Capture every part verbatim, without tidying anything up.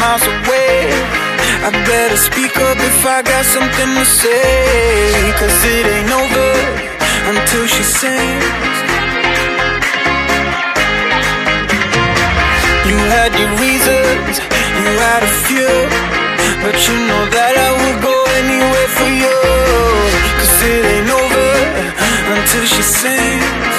miles away. I better speak up if I got something to say, 'cause it ain't over until she sings. You had your reasons, you had a few, but you know that I would go anywhere for you. 'Cause it ain't over until she sings.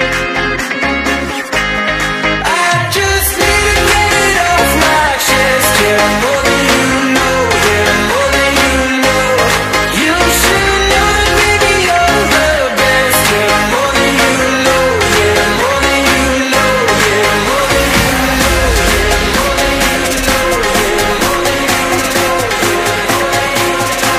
I just need to get it off my chest. Yeah, more than you know, yeah, more than you know. You should know that baby you're the best. Yeah, more than you know, yeah, more than you know, yeah, more than you know, yeah, more than you know, yeah, more than you know, yeah, more than you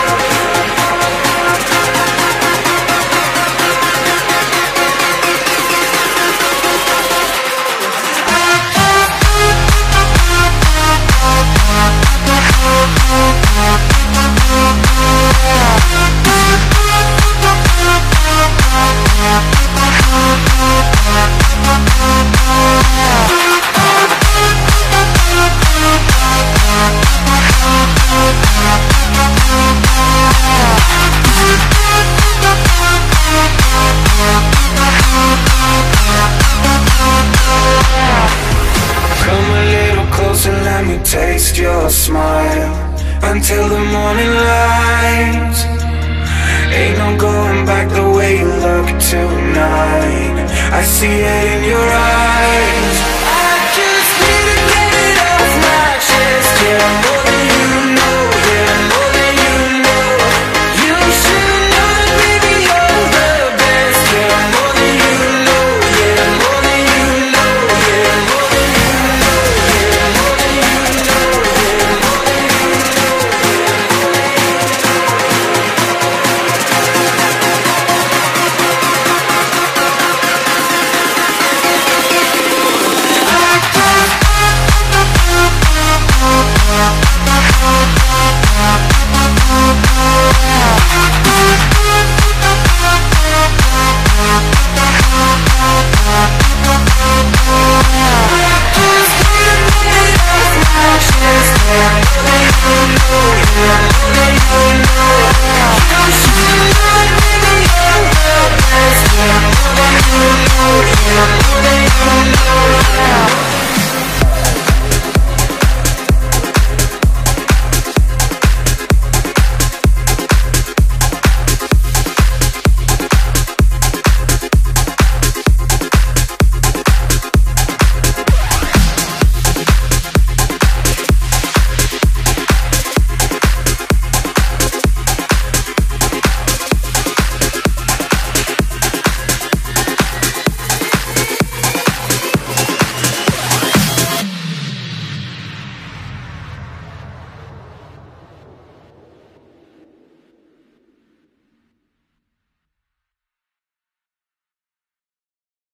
taste your smile until the morning light. Ain't no going back the way you look tonight. I see it in your eyes.